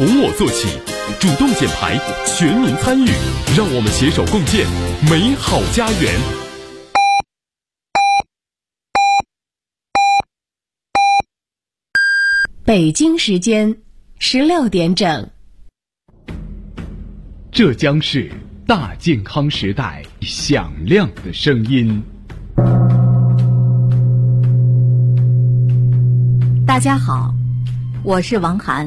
从我做起，主动减排，全民参与，让我们携手共建美好家园。 北京时间16点整。 这将是大健康时代响亮的声音。 大家好，我是王涵。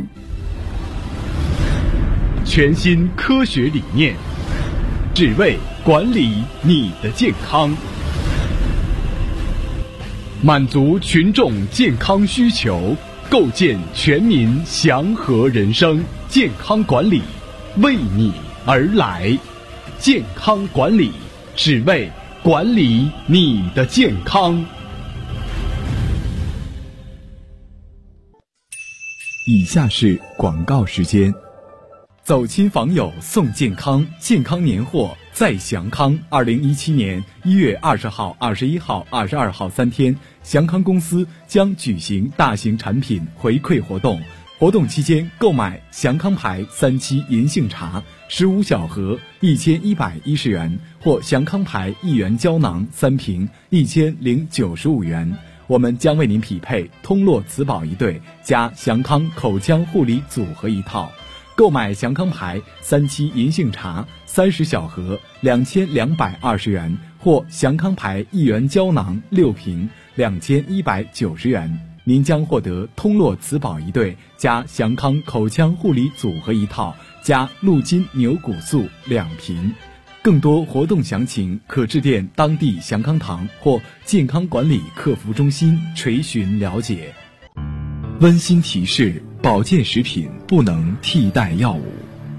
全新科学理念，只为管理你的健康，满足群众健康需求，构建全民祥和人生。健康管理为你而来，健康管理只为管理你的健康。以下是广告时间。走亲访友送健康，健康年货在祥康。2017年1月20号、21号、22号3天，祥康公司将举行大型产品回馈活动。活动期间购买祥康牌3七银杏茶15小盒1110元，或祥康牌1元胶囊3瓶1095元。我们将为您匹配通络磁宝1对加祥康口腔护理组合1套。购买祥康牌3七银杏茶30小盒2220元，或祥康牌1元胶囊6瓶2190元。您将获得通络磁宝1对加祥康口腔护理组合1套加鹿筋牛骨素2瓶。更多活动详情可致电当地祥康堂或健康管理客服中心垂询了解。温馨提示：保健食品不能替代药物。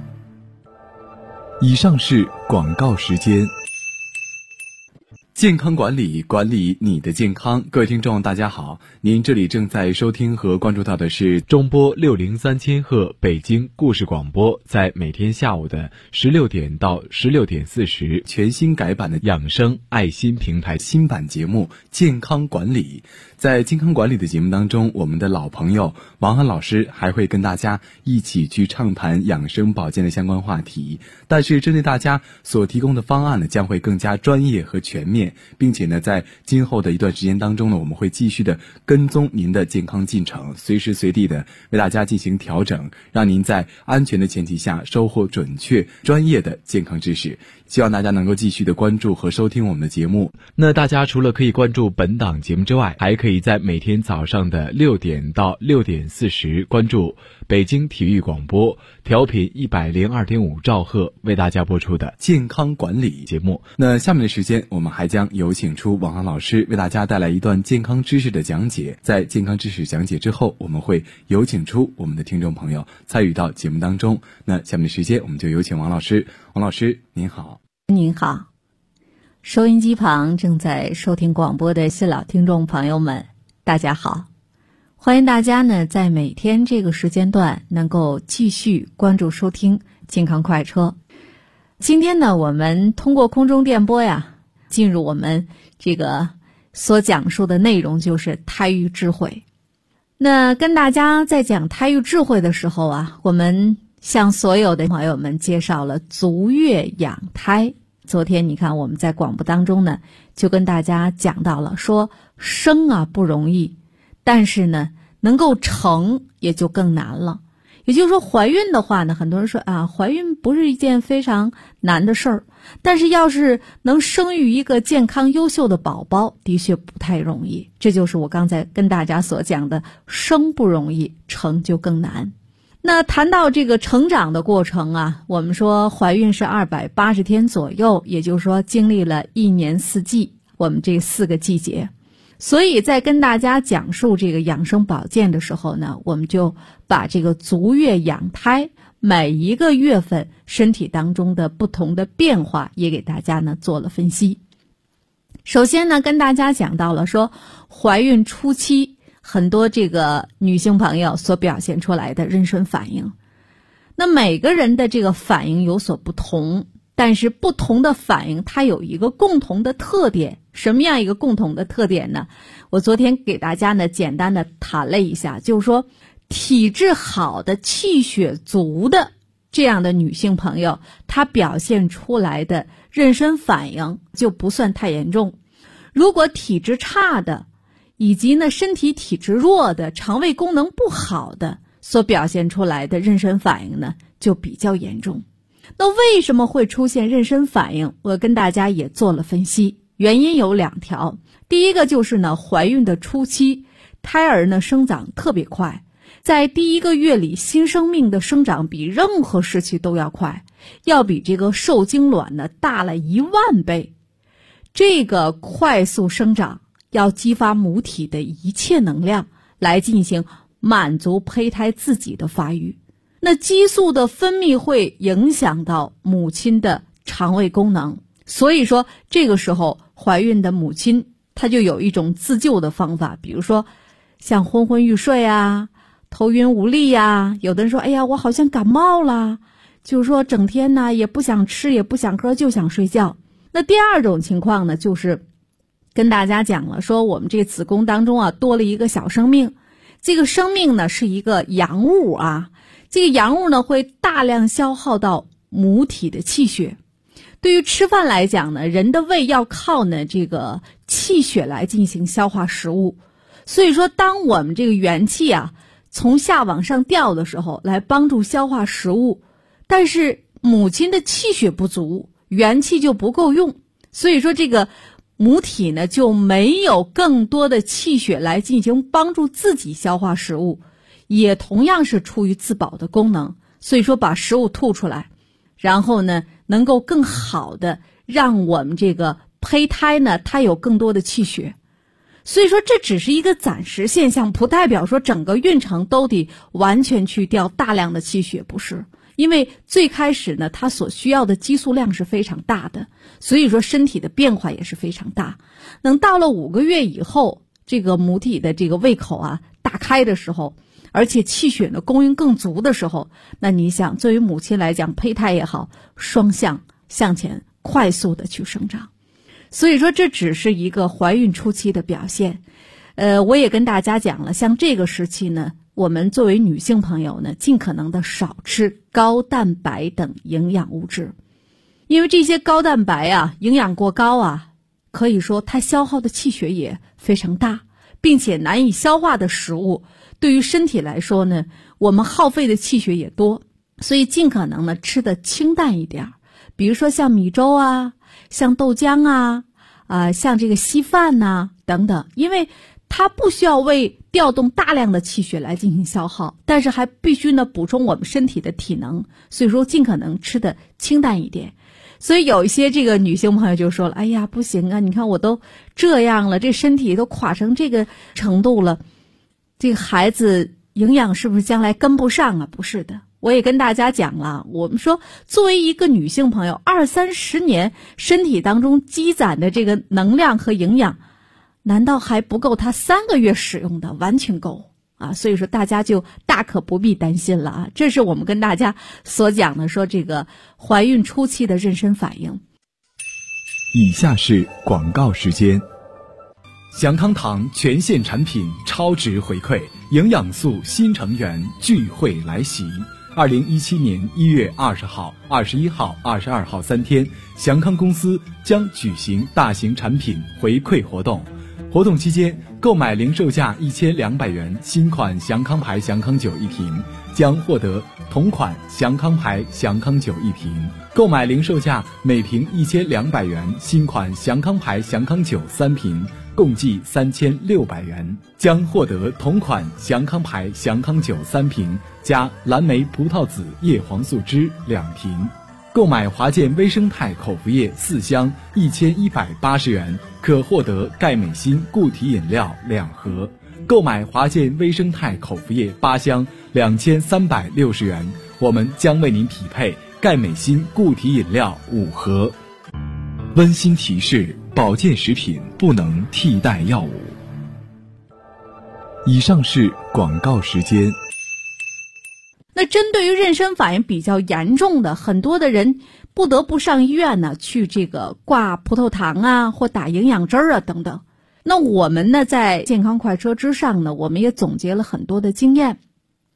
以上是广告时间。健康管理，管理你的健康。各位听众大家好，您这里正在收听和关注到的是中波603千赫北京故事广播，在每天下午的16点到16点40，全新改版的养生爱心平台新版节目健康管理。在健康管理的节目当中，我们的老朋友王涵老师还会跟大家一起去畅谈养生保健的相关话题，但是针对大家所提供的方案呢，将会更加专业和全面，并且呢，在今后的一段时间当中呢，我们会继续的跟踪您的健康进程，随时随地的为大家进行调整，让您在安全的前提下收获准确专业的健康知识。希望大家能够继续的关注和收听我们的节目。那大家除了可以关注本档节目之外，还可以在每天早上的6点到6点40关注北京体育广播调频102.5兆赫为大家播出的健康管理节目。那下面的时间，我们还将有请出王涵老师为大家带来一段健康知识的讲解。在健康知识讲解之后，我们会有请出我们的听众朋友参与到节目当中。那下面的时间，我们就有请王老师。王老师您好。 您好，收音机旁正在收听广播的新老听众朋友们，大家好。欢迎大家呢在每天这个时间段能够继续关注收听健康快车。今天呢，我们通过空中电波呀，进入我们这个所讲述的内容，就是胎育智慧。那跟大家在讲胎育智慧的时候啊，我们向所有的朋友们介绍了足月养胎。昨天你看我们在广播当中呢，就跟大家讲到了，说生啊不容易，但是呢能够成也就更难了。也就是说，怀孕的话呢，很多人说啊，怀孕不是一件非常难的事儿，但是要是能生育一个健康优秀的宝宝，的确不太容易。这就是我刚才跟大家所讲的，生不容易，成就更难。那谈到这个成长的过程啊，我们说怀孕是280天左右，也就是说经历了1年4季，我们这4个季节。所以在跟大家讲述这个养生保健的时候呢，我们就把这个足月养胎每一个月份身体当中的不同的变化也给大家呢做了分析。首先呢，跟大家讲到了说怀孕初期很多这个女性朋友所表现出来的妊娠反应。那每个人的这个反应有所不同，但是不同的反应它有一个共同的特点。什么样一个共同的特点呢？我昨天给大家呢简单的谈了一下，就是说体质好的、气血足的这样的女性朋友，她表现出来的妊娠反应就不算太严重。如果体质差的，以及呢身体体质弱的、肠胃功能不好的所表现出来的妊娠反应呢，就比较严重。那为什么会出现妊娠反应？我跟大家也做了分析，原因有2条。第一个就是呢，怀孕的初期，胎儿呢生长特别快，在第1个月里，新生命的生长比任何时期都要快，要比这个受精卵呢大了10000倍。这个快速生长要激发母体的一切能量来进行满足胚胎自己的发育。那激素的分泌会影响到母亲的肠胃功能，所以说这个时候怀孕的母亲她就有一种自救的方法，比如说像昏昏欲睡啊、头晕无力呀，有的人说哎呀我好像感冒了，就是说整天呢也不想吃也不想喝就想睡觉。那第2种情况呢，就是跟大家讲了，说我们这个子宫当中啊多了一个小生命，这个生命呢是一个阳物啊，这个阳物呢会大量消耗到母体的气血。对于吃饭来讲呢，人的胃要靠呢这个气血来进行消化食物，所以说当我们这个元气啊从下往上调的时候，来帮助消化食物，但是母亲的气血不足，元气就不够用，所以说这个母体呢就没有更多的气血来进行帮助自己消化食物，也同样是出于自保的功能，所以说把食物吐出来，然后呢能够更好的让我们这个胚胎呢它有更多的气血。所以说这只是一个暂时现象，不代表说整个孕程都得完全去调大量的气血，不是。因为最开始呢它所需要的激素量是非常大的，所以说身体的变化也是非常大。等到了5个月以后，这个母体的这个胃口啊打开的时候，而且气血的供应更足的时候，那你想作为母亲来讲，胚胎也好，双向向前快速的去生长。所以说这只是一个怀孕初期的表现。我也跟大家讲了，像这个时期呢，我们作为女性朋友呢，尽可能的少吃高蛋白等营养物质，因为这些高蛋白啊，营养过高啊，可以说它消耗的气血也非常大，并且难以消化的食物，对于身体来说呢，我们耗费的气血也多，所以尽可能呢吃的清淡一点，比如说像米粥啊，像豆浆啊，像这个稀饭呐等等，因为它不需要为调动大量的气血来进行消耗，但是还必须呢补充我们身体的体能，所以说尽可能吃的清淡一点。所以有一些这个女性朋友就说了，哎呀不行啊，你看我都这样了，这身体都垮成这个程度了，这个孩子营养是不是将来跟不上啊？不是的，我也跟大家讲了，我们说作为一个女性朋友，20-30年身体当中积攒的这个能量和营养，难道还不够她3个月使用的？完全够啊！所以说大家就大可不必担心了啊！这是我们跟大家所讲的，说这个怀孕初期的妊娠反应。 以下是广告时间。祥康堂全线产品超值回馈，营养素新成员聚会来袭。2017年1月20号、21号、22号3天，祥康公司将举行大型产品回馈活动。活动期间，购买零售价1200元新款祥康牌祥康酒1瓶，将获得同款祥康牌祥康酒1瓶；购买零售价每瓶1200元新款祥康牌祥康酒3瓶，共计3600元，将获得同款祥康牌祥康酒3瓶加蓝莓葡萄籽叶黄素汁2瓶。购买华健微生态口服液4箱1180元，可获得钙镁锌固体饮料2盒；购买华健微生态口服液8箱2360元，我们将为您匹配钙镁锌固体饮料5盒。温馨提示：保健食品不能替代药物。以上是广告时间。 那针对于妊娠反应比较严重的，很多的人不得不上医院呢，去这个挂葡萄糖啊，或打营养针啊等等。那我们呢，在健康快车之上呢，我们也总结了很多的经验。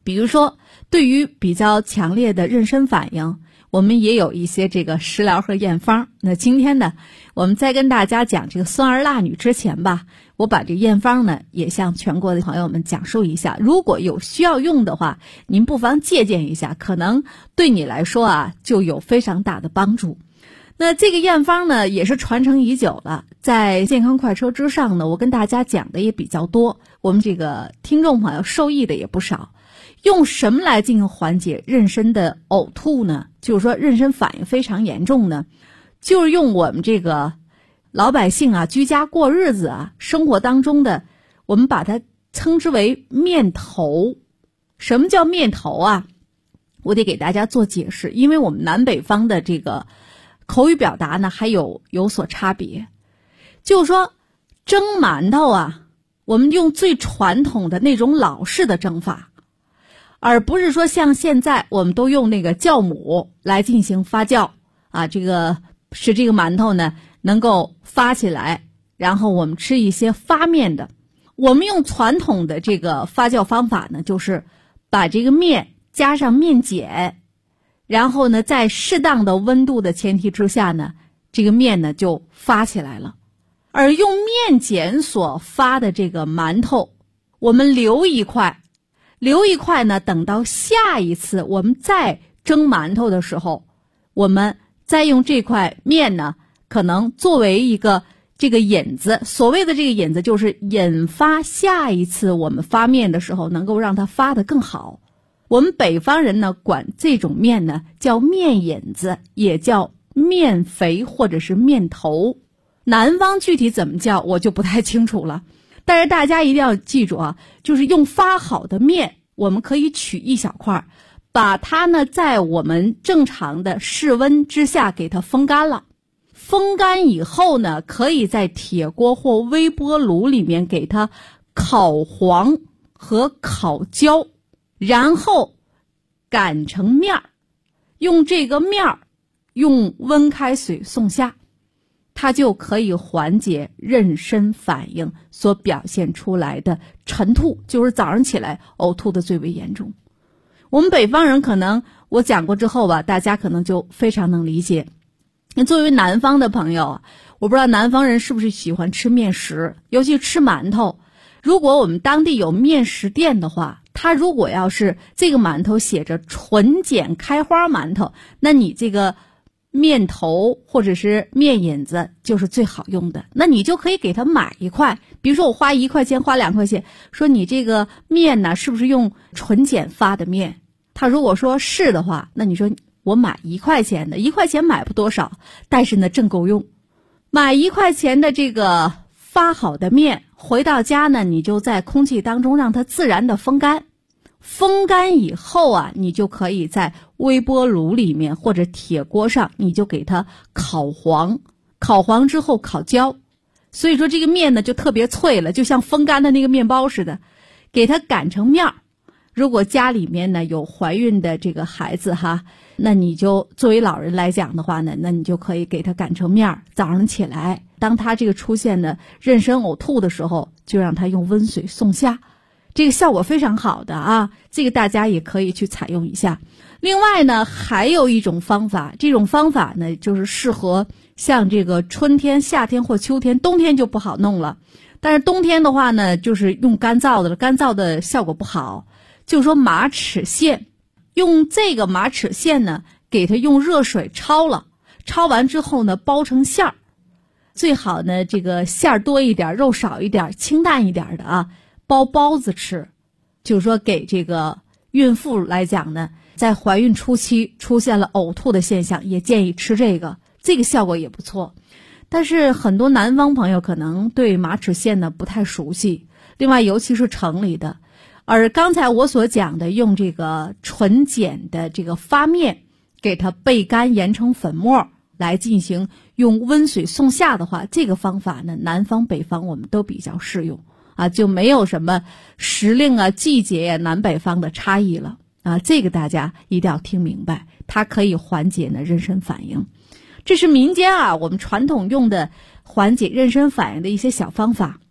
比如说对于比较强烈的妊娠反应，我们也有一些这个食疗和验方。那今天呢，我们在跟大家讲这个酸儿辣女之前吧，我把这验方呢也向全国的朋友们讲述一下，如果有需要用的话，您不妨借鉴一下，可能对你来说啊就有非常大的帮助。那这个验方呢也是传承已久了，在健康快车之上呢，我跟大家讲的也比较多，我们这个听众朋友受益的也不少。用什么来进行缓解妊娠的呕吐呢？就是说妊娠反应非常严重呢，就是用我们这个老百姓啊居家过日子啊生活当中的，我们把它称之为面头。什么叫面头啊？我得给大家做解释，因为我们南北方的这个口语表达呢还有所差别。就是说蒸馒头啊，我们用最传统的那种老式的蒸法，而不是说像现在我们都用那个酵母来进行发酵啊，这个使这个馒头呢能够发起来，然后我们吃一些发面的。我们用传统的这个发酵方法呢，就是把这个面加上面碱，然后呢在适当的温度的前提之下呢，这个面呢就发起来了。而用面碱所发的这个馒头，我们留一块呢，等到下一次我们再蒸馒头的时候，我们再用这块面呢，可能作为一个这个引子。所谓的这个引子就是引发下一次我们发面的时候能够让它发得更好。我们北方人呢管这种面呢叫面引子，也叫面肥或者是面头。南方具体怎么叫我就不太清楚了，但是大家一定要记住啊，就是用发好的面，我们可以取一小块，把它呢在我们正常的室温之下给它风干了。风干以后呢，可以在铁锅或微波炉里面给它烤黄和烤焦，然后擀成面儿，用这个面儿用温开水送下，它就可以缓解妊娠反应所表现出来的晨吐，就是早上起来呕吐的最为严重。我们北方人可能我讲过之后吧，大家可能就非常能理解。作为南方的朋友，我不知道南方人是不是喜欢吃面食，尤其吃馒头。如果我们当地有面食店的话，它如果要是这个馒头写着纯碱开花馒头，那你这个面头或者是面引子就是最好用的，那你就可以给他买一块。比如说我花1块钱花2块钱，说你这个面呢是不是用纯碱发的面，他如果说是的话，那你说我买1块钱的，1块钱买不多少，但是呢正够用。买1块钱的这个发好的面，回到家呢你就在空气当中让它自然的风干。风干以后啊，你就可以在微波炉里面或者铁锅上，你就给它烤黄，烤黄之后烤焦，所以说这个面呢就特别脆了，就像风干的那个面包似的，给它擀成面儿。如果家里面呢有怀孕的这个孩子哈，那你就作为老人来讲的话呢，那你就可以给它擀成面儿，早上起来当他这个出现的妊娠呕吐的时候，就让他用温水送下，这个效果非常好的啊，这个大家也可以去采用一下。另外呢，还有一种方法，这种方法呢就是适合像这个春天、夏天或秋天，冬天就不好弄了。但是冬天的话呢，就是用干燥的了，干燥的效果不好。就是说马齿苋，用这个马齿苋呢，给它用热水焯了，焯完之后呢，包成馅儿，最好呢这个馅儿多一点，肉少一点，清淡一点的啊。包包子吃，就是说给这个孕妇来讲呢，在怀孕初期出现了呕吐的现象，也建议吃这个效果也不错。但是很多南方朋友可能对马齿苋呢不太熟悉，另外尤其是城里的。而刚才我所讲的用这个纯碱的这个发面给它焙干研成粉末来进行用温水送下的话，这个方法呢南方北方我们都比较适用啊，就没有什么时令啊季节呀南北方的差异了啊，这个大家一定要听明白，它可以缓解呢妊娠反应。这是民间啊我们传统用的缓解妊娠反应的一些小方法。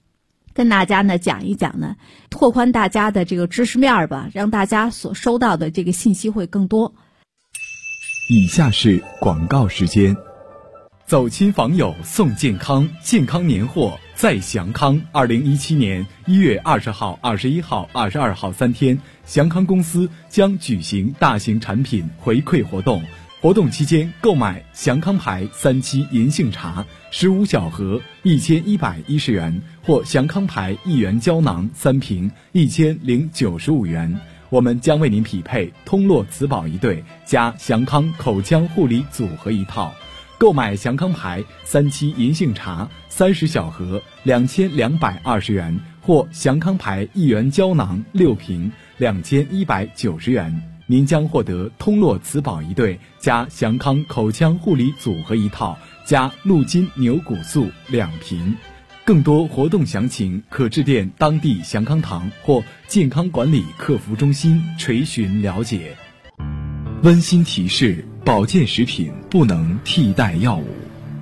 跟大家呢讲一讲呢，拓宽大家的这个知识面吧，让大家所收到的这个信息会更多。 以下是广告时间。走亲访友送健康，健康年货在祥康。2017年1月20号、21号、22号3天，祥康公司将举行大型产品回馈活动。活动期间购买祥康牌3七银杏茶15小盒1110元，或祥康牌1元胶囊3瓶1095元，我们将为您匹配通络磁宝1对加祥康口腔护理组合1套。购买祥康牌3七银杏茶30小盒2220元，或祥康牌1元胶囊6瓶2190元，您将获得通络磁宝1对加祥康口腔护理组合1套加鹿筋牛骨素2瓶。更多活动详情可致电当地祥康堂或健康管理客服中心垂询了解。温馨提示：保健食品不能替代药物。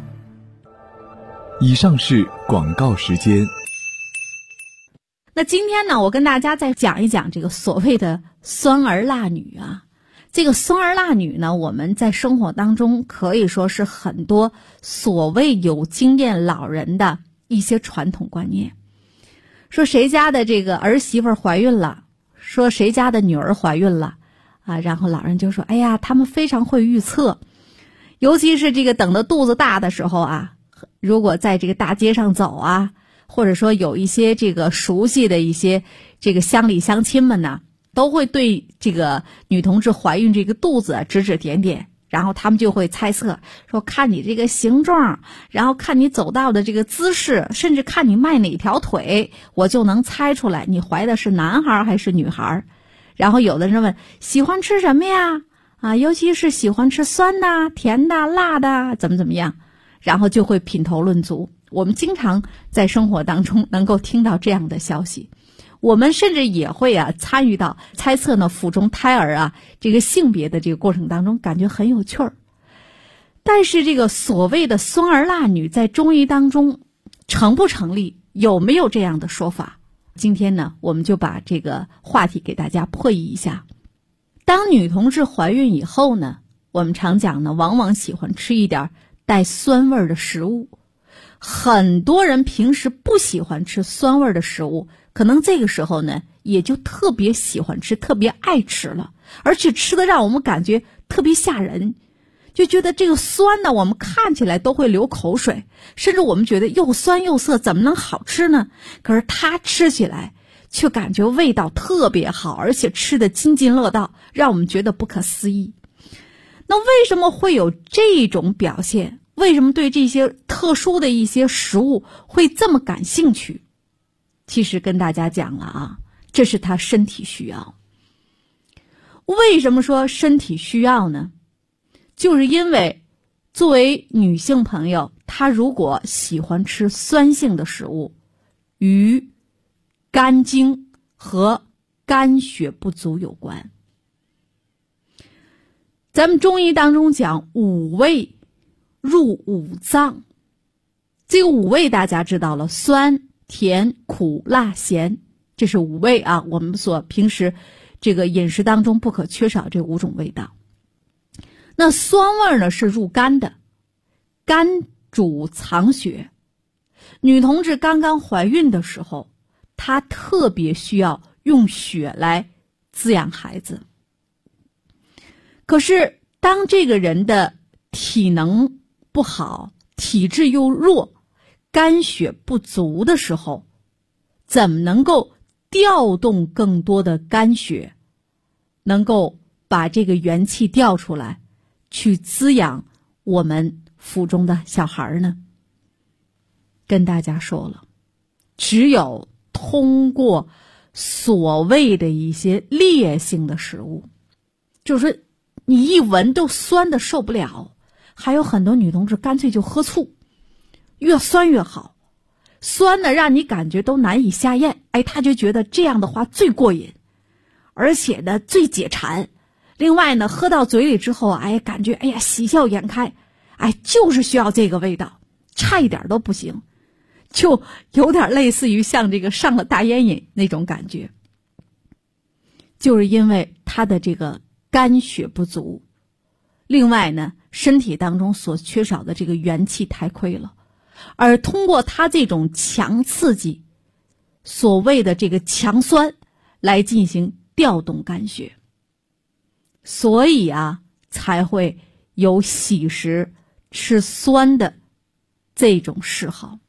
以上是广告时间。 那今天呢，我跟大家再讲一讲这个所谓的酸儿辣女啊。这个酸儿辣女呢，我们在生活当中可以说是很多所谓有经验老人的一些传统观念。说谁家的这个儿媳妇怀孕了，说谁家的女儿怀孕了啊，然后老人就说，哎呀，他们非常会预测，尤其是这个等到肚子大的时候啊，如果在这个大街上走啊，或者说有一些这个熟悉的一些这个乡里乡亲们呢，都会对这个女同志怀孕这个肚子指指点点，然后他们就会猜测说，看你这个形状，然后看你走道的这个姿势，甚至看你迈哪条腿，我就能猜出来你怀的是男孩还是女孩。然后有的人问，喜欢吃什么呀？啊，尤其是喜欢吃酸的、甜的、辣的，怎么样？然后就会品头论足。我们经常在生活当中能够听到这样的消息，我们甚至也会参与到猜测呢腹中胎儿这个性别的这个过程当中，感觉很有趣儿。但是这个所谓的酸儿辣女在中医当中成不成立，有没有这样的说法？今天呢，我们就把这个话题给大家破译一下。当女同志怀孕以后呢，我们常讲呢，往往喜欢吃一点带酸味的食物。很多人平时不喜欢吃酸味的食物，可能这个时候呢，也就特别喜欢吃，特别爱吃了，而且吃的让我们感觉特别吓人，就觉得这个酸呢，我们看起来都会流口水，甚至我们觉得又酸又涩，怎么能好吃呢？可是它吃起来却感觉味道特别好，而且吃得津津乐道，让我们觉得不可思议。那为什么会有这种表现？为什么对这些特殊的一些食物会这么感兴趣？其实跟大家讲了这是他身体需要。为什么说身体需要呢？就是因为作为女性朋友，她如果喜欢吃酸性的食物，与肝经和肝血不足有关。咱们中医当中讲五味入五脏，这个五味大家知道了，酸、甜、苦、辣、咸，这是五味我们所平时这个饮食当中不可缺少这5种味道。那酸味呢是入肝的，肝主藏血。女同志刚刚怀孕的时候，她特别需要用血来滋养孩子。可是当这个人的体能不好，体质又弱，肝血不足的时候，怎么能够调动更多的肝血，能够把这个元气调出来，去滋养我们腹中的小孩呢？跟大家说了，只有通过所谓的一些烈性的食物，就是你一闻都酸的受不了。还有很多女同志干脆就喝醋，越酸越好，酸的让你感觉都难以下咽，她就觉得这样的话最过瘾，而且呢最解馋。另外呢，喝到嘴里之后感觉喜笑颜开，就是需要这个味道，差一点都不行。 就有点类似于像这个上了大烟瘾那种感觉，就是因为他的这个肝血不足，另外呢，身体当中所缺少的这个元气太亏了，而通过他这种强刺激，所谓的这个强酸来进行调动肝血，所以啊，才会有喜食吃酸的这种嗜好。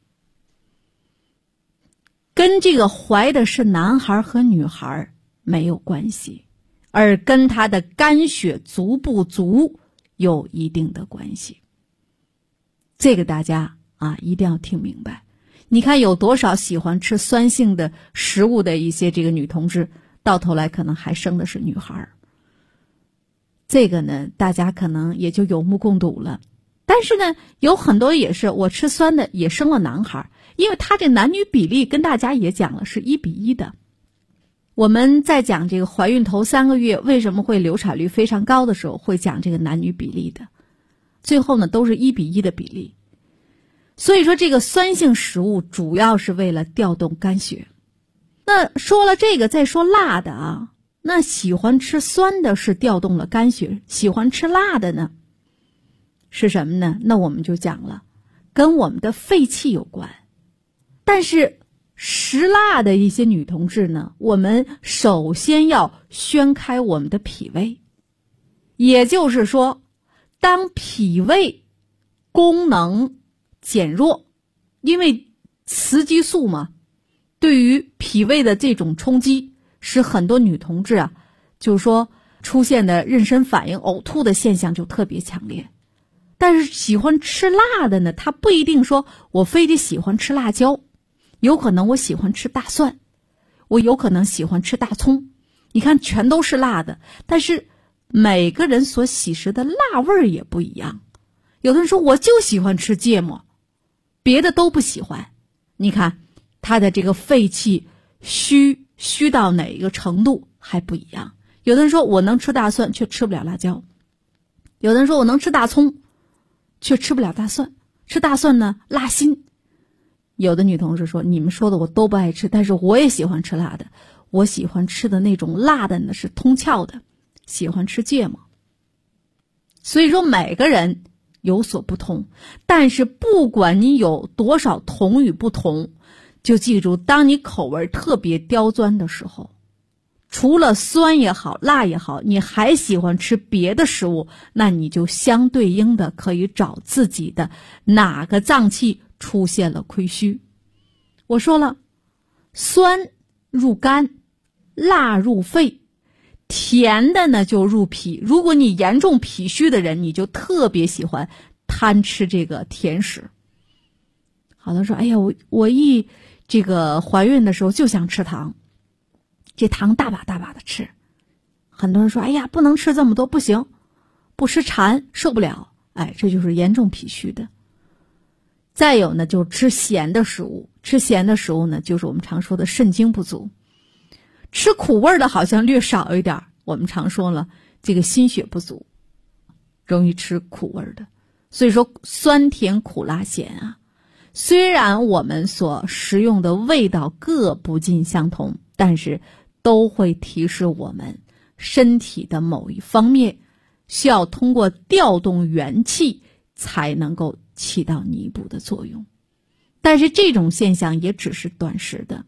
跟这个怀的是男孩和女孩没有关系，而跟他的肝血足不足有一定的关系。这个大家啊一定要听明白。你看有多少喜欢吃酸性的食物的一些这个女同志，到头来可能还生的是女孩。这个呢，大家可能也就有目共睹了。但是呢，有很多也是我吃酸的也生了男孩，因为他这男女比例跟大家也讲了是1:1的。我们在讲这个怀孕头3个月为什么会流产率非常高的时候，会讲这个男女比例的，最后呢都是1:1的比例。所以说这个酸性食物主要是为了调动肝血。那说了这个，再说辣的啊，那喜欢吃酸的是调动了肝血，喜欢吃辣的呢是什么呢？那我们就讲了，跟我们的肺气有关。但是食辣的一些女同志呢，我们首先要宣开我们的脾胃。也就是说，当脾胃功能减弱，因为雌激素嘛，对于脾胃的这种冲击，使很多女同志啊，就是说出现的妊娠反应、呕吐的现象就特别强烈。但是喜欢吃辣的呢，他不一定说我非得喜欢吃辣椒，有可能我喜欢吃大蒜，我有可能喜欢吃大葱，你看全都是辣的，但是每个人所喜食的辣味儿也不一样。有的人说我就喜欢吃芥末，别的都不喜欢，你看他的这个肺气虚到哪一个程度还不一样。有的人说我能吃大蒜却吃不了辣椒，有的人说我能吃大葱却吃不了大蒜，吃大蒜呢辣心。有的女同志说你们说的我都不爱吃，但是我也喜欢吃辣的，我喜欢吃的那种辣的呢是通窍的，喜欢吃芥末。所以说每个人有所不同，但是不管你有多少同与不同，就记住当你口味特别刁钻的时候，除了酸也好辣也好，你还喜欢吃别的食物，那你就相对应的可以找自己的哪个脏器出现了亏虚。我说了，酸入肝，辣入肺，甜的呢就入脾。如果你严重脾虚的人，你就特别喜欢贪吃这个甜食。好多说哎呀，我这个怀孕的时候就想吃糖，这糖大把大把的吃。很多人说哎呀，不能吃这么多，不行，不吃馋，受不了。哎，这就是严重脾虚的。再有呢，就吃咸的食物，吃咸的食物呢，就是我们常说的肾精不足。吃苦味的好像略少一点，我们常说了，这个心血不足，容易吃苦味的。所以说酸甜苦辣咸啊，虽然我们所食用的味道各不尽相同，但是都会提示我们身体的某一方面需要通过调动元气才能够起到弥补的作用。但是这种现象也只是短时的，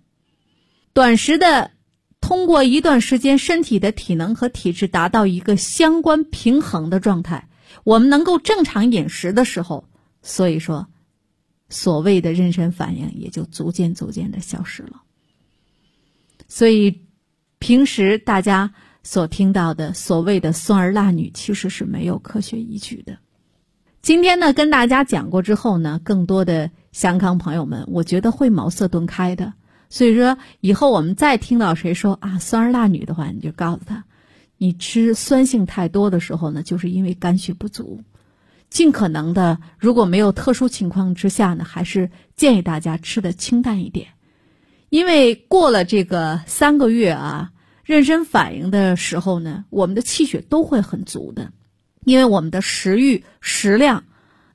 通过一段时间身体的体能和体质达到一个相关平衡的状态，我们能够正常饮食的时候，所以说所谓的妊娠反应也就逐渐的消失了。所以平时大家所听到的所谓的酸儿辣女其实是没有科学依据的。今天呢跟大家讲过之后呢，更多的香港朋友们我觉得会茅塞顿开的。所以说以后我们再听到谁说啊酸儿辣女的话，你就告诉他，你吃酸性太多的时候呢，就是因为肝血不足。尽可能的，如果没有特殊情况之下呢，还是建议大家吃的清淡一点。因为过了这个3个月啊，妊娠反应的时候呢，我们的气血都会很足的，因为我们的食欲食量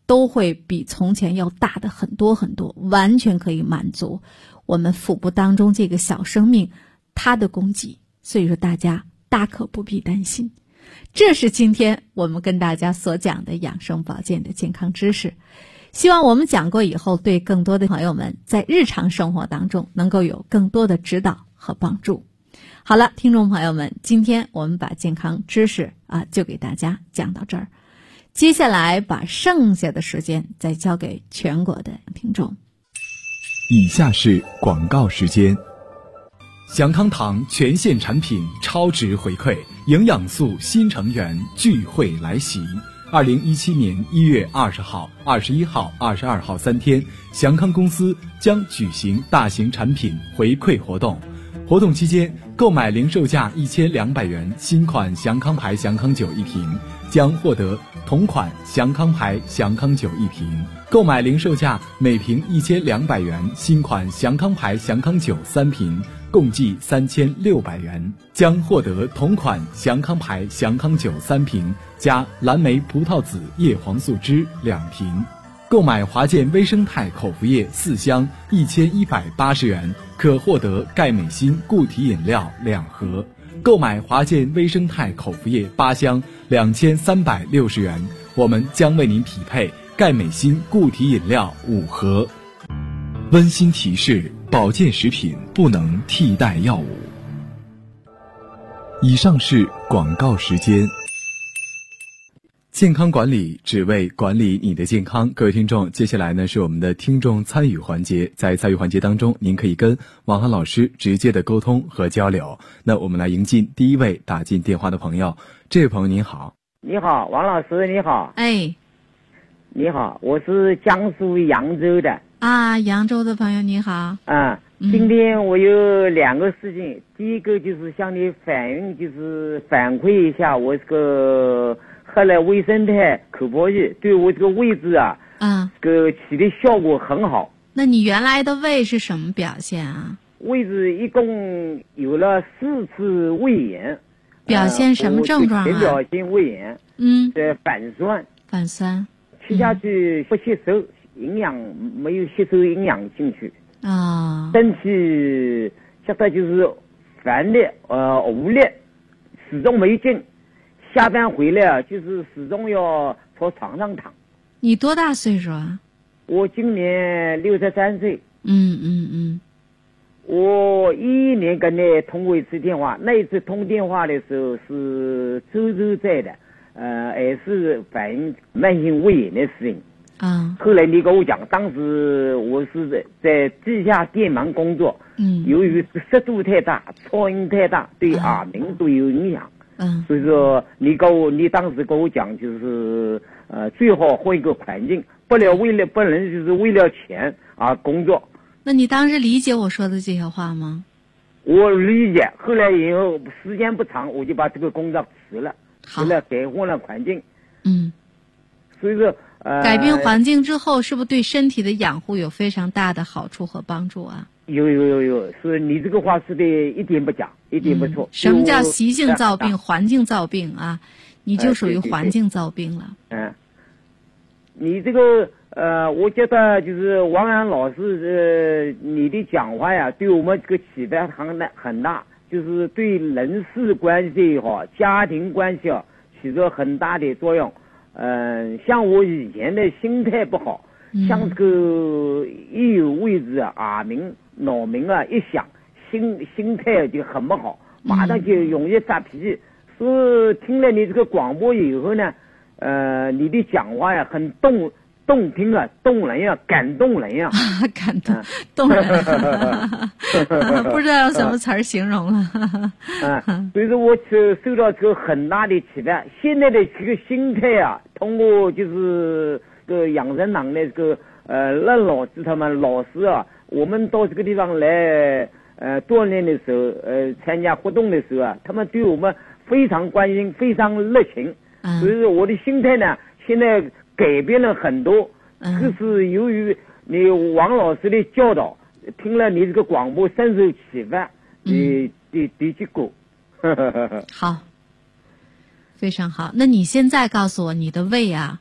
都会比从前要大的很多很多，完全可以满足我们腹部当中这个小生命它的供给，所以说大家大可不必担心。这是今天我们跟大家所讲的养生保健的健康知识，希望我们讲过以后，对更多的朋友们在日常生活当中能够有更多的指导和帮助。好了，听众朋友们，今天我们把健康知识就给大家讲到这儿，接下来把剩下的时间再交给全国的听众。 以下是广告时间。祥康堂全线产品超值回馈，营养素新成员聚会来袭。2017年1月20号、21号、22号3天，祥康公司将举行大型产品回馈活动。活动期间，购买零售价1200元新款祥康牌祥康酒1瓶，将获得同款祥康牌祥康酒1瓶；购买零售价每瓶1200元新款祥康牌祥康酒3瓶，共计3600元，将获得同款祥康牌祥康酒3瓶加蓝莓葡萄籽叶黄素汁2瓶。购买华健微生态口服液4箱1180元，可获得钙镁锌固体饮料2盒。购买华健微生态口服液8箱2360元，我们将为您匹配钙镁锌固体饮料5盒。温馨提示：保健食品不能替代药物。以上是广告时间。健康管理只为管理你的健康。各位听众，接下来呢是我们的听众参与环节。在参与环节当中，您可以跟王涵老师直接的沟通和交流。那我们来迎进第一位打进电话的朋友。这位朋友您好。 你好，王老师你好。 哎， 你好，我是江苏扬州的。 扬州的朋友你好。 今天我有2个事情，第一个就是向你反馈一下我这个喝了微生态口服液，对我这个胃子这个起的效果很好。 那你原来的胃是什么表现啊？ 胃子一共有了4次胃炎。 表现什么症状啊？ 浅表性胃炎。反酸。吃下去不吸收营养，没有吸收营养进去。身体现在就是烦累无力，始终没劲。下班回来就是始终要朝床上躺。 你多大岁数啊？ 我今年63岁。我11年跟你通过一次电话，那一次通电话的时候是周周在的，也是反映慢性胃炎的事情。后来你跟我讲，当时我是在地下电忙工作，由于湿度太大、噪音太大，对耳鸣都有影响。所以说你当时跟我讲，就是最好换一个环境，不能就是为了钱而工作。 那你当时理解我说的这些话吗？ 我理解，后来以后时间不长，我就把这个工作辞了，改换了环境。所以说改变环境之后，是不是对身体的养护有非常大的好处和帮助啊？ 有，是你这个话说的一点不假，一点不错。 什么叫习性造病、环境造病啊？你就属于环境造病了。 你这个我觉得就是王涵老师你的讲话呀，对我们这个启发很大，就是对人事关系也好，家庭关系起着很大的作用。像我以前的心态不好，像这个一有位置耳鸣、脑鸣一响，心态就很不好，马上就容易发脾气。所以听了你这个广播以后呢，你的讲话呀很动听动人呀，感动人呀。 动人。不知道用什么词儿形容了。 所以说我受到这个很大的启发。现在的这个心态通过就是养生堂的这个任老师他们老师我们到这个地方来锻炼的时候参加活动的时候他们对我们非常关心，非常热情。所以说我的心态呢现在改变了很多。这是由于你王老师的教导，听了你这个广播深受启发的结果。 好，非常好。那你现在告诉我，你的胃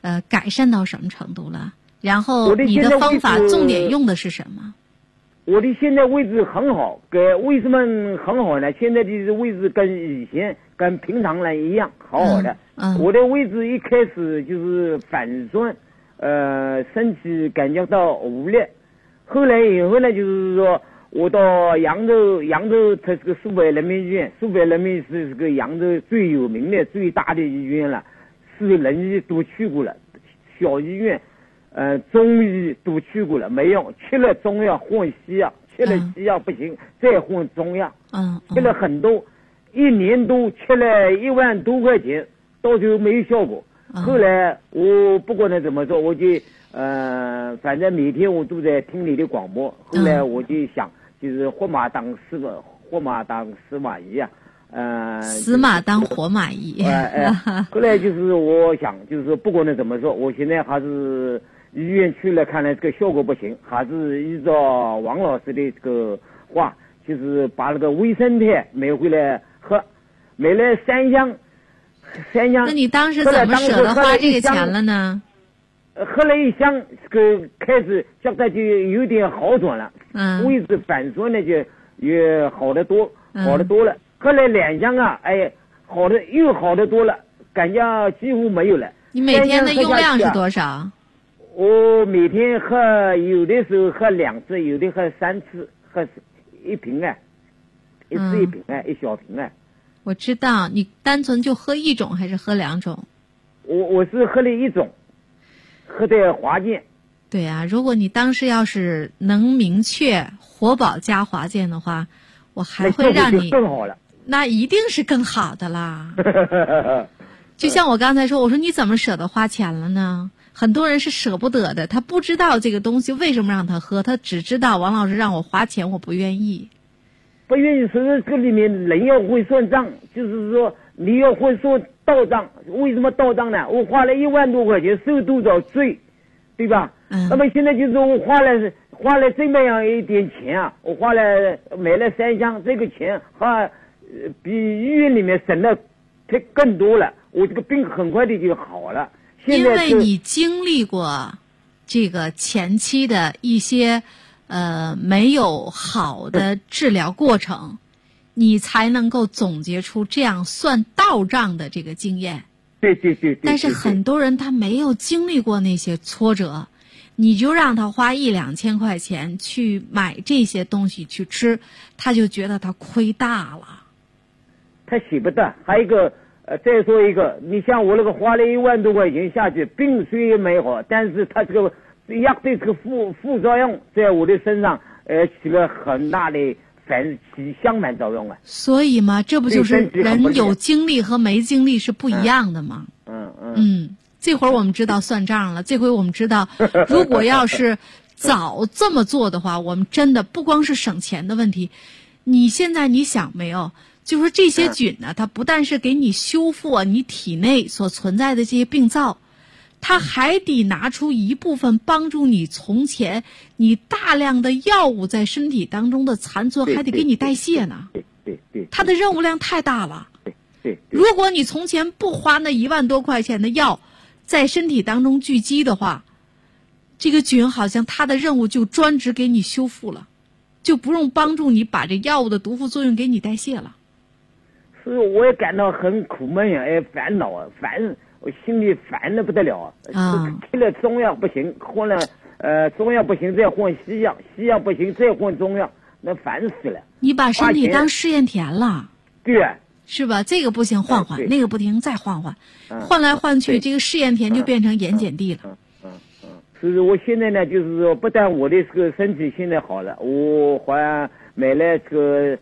改善到什么程度了？然后你的方法重点用的是什么？ 我的现在位置很好，为什么很好呢？现在的位置跟以前跟平常人一样好好的。我的位置一开始就是反酸，身体感觉到无力。后来以后呢，就是说我到扬州它是个苏北人民医院，苏北人民是这个扬州最有名的最大的医院了，是人医都去过了，小医院。中医都去过了，没用，吃了中药换西药，吃了西药不行，再换中药，吃了很多，1年多吃了1万多块钱，到最后没有效果。后来我不管他怎么说，我就反正每天我都在听你的广播。后来我就想，就是活马当死马医啊。 死马当活马医。 后来就是我想，就是不管他怎么说，我现在还是医院去了，看来这个效果不行，还是依照王老师的这个话，就是把那个维生肽买回来喝，买了3箱。那你当时怎么舍得花这个钱了呢？ 喝了1箱，这个开始现在就有点好转了，位置反酸呢就也好得多了。喝了2箱啊，好得多了，感觉几乎没有了。 你每天的用量是多少？ 我每天喝，有的时候喝2次，有的喝3次，喝1瓶一次1瓶1小瓶我知道，你单纯就喝1种还是喝2种？ 我是喝了1种，喝的华健。 对啊，如果你当时要是能明确活宝加华健的话，我还会让你更好了。 那一定是更好的啦。就像我刚才说，我说你怎么舍得花钱了呢？很多人是舍不得的，他不知道这个东西为什么让他喝，他只知道王老师让我花钱，我不愿意。 不愿意说这里面人要会算账，就是说你要会说到账。为什么到账呢？我花了1万多块钱，受多少罪，对吧？那么现在就是我花了这么样一点钱啊，我买了3箱，这个钱比医院里面省的更多了，我这个病很快的就好了。 因为你经历过这个前期的一些没有好的治疗过程，你才能够总结出这样算到账的这个经验。 对。 但是很多人他没有经历过那些挫折，你就让他花1-2千块钱去买这些东西去吃，他就觉得他亏大了。 他舍不得。还有一个再说一个，你像我那个花了1万多块钱下去，病虽然没好，但是他这个药对这个副作用在我的身上起了很大的相反作用啊。 所以嘛，这不就是人有精力和没精力是不一样的吗？这会儿我们知道算账了，这回我们知道，如果要是早这么做的话，我们真的不光是省钱的问题。你现在你想没有？就是这些菌呢，它不但是给你修复你体内所存在的这些病灶，它还得拿出一部分帮助你从前你大量的药物在身体当中的残存，还得给你代谢呢。 对， 它的任务量太大了。 对， 如果你从前不花那1万多块钱的药在身体当中聚集的话，这个菌好像它的任务就专职给你修复了，就不用帮助你把这药物的毒副作用给你代谢了。 是，我也感到很苦闷呀，烦恼啊，我心里烦得不得了啊！吃了中药不行，换了中药不行再换西药，西药不行再换中药，那烦死了。 你把身体当试验田了。 对啊。 是吧？这个不行换换，那个不行再换换，换来换去，这个试验田就变成盐碱地了。 所以我现在呢，就是说，不但我的这个身体现在好了，我还买了这个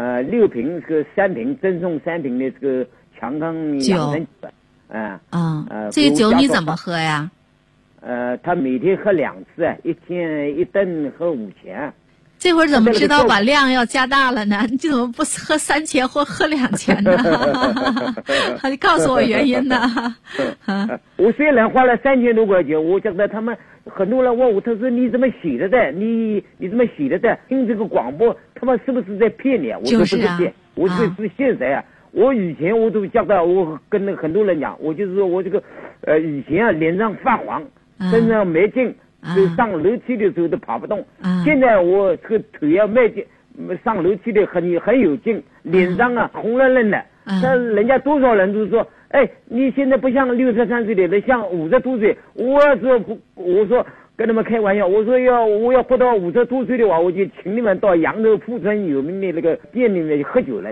6瓶，这个3瓶赠送3瓶的这个强康养生酒。 这个酒你怎么喝呀？ 他每天喝2次，一天1顿喝5钱。 这会儿怎么知道把量要加大了呢？你怎么不喝3钱或喝2钱呢？你告诉我原因呢？ 我虽然花了3000多块钱，我觉得他们很多人问我，他说你怎么写的在？你怎么写的在？听这个广播，他们是不是在骗你？我说不是骗，我是现实呀。 我以前我都觉得，我跟很多人讲，我就是我这个以前啊脸上发黄，身上没劲，就上楼梯的时候都跑不动。现在我这个腿啊迈进，上楼梯的很有劲，脸上啊红润润的。但人家多少人都说，哎，你现在不像63岁的人，像50多岁。我说跟他们开玩笑，我说我要活到50多岁的话，我就请你们到扬州富春有名的那个店里面喝酒来。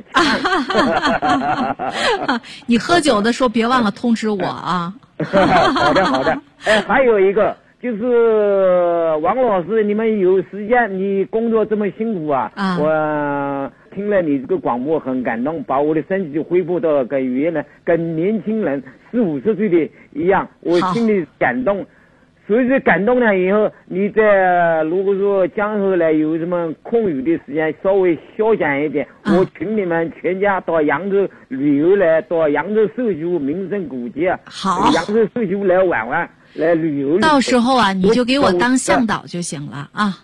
你喝酒的时候别忘了通知我啊。 好的。哎，还有一个就是王老师，你们有时间，你工作这么辛苦啊，我听了你这个广播很感动，把我的身体恢复到跟原来跟年轻人40-50岁的一样，我心里感动。所以说感动了以后，你在如果说将后来有什么空余的时间，稍微消减一点，我请你们全家到扬州旅游来，到扬州寿修名胜古迹啊， 好， 扬州寿修来玩玩，来旅游。 到时候啊，你就给我当向导就行了啊。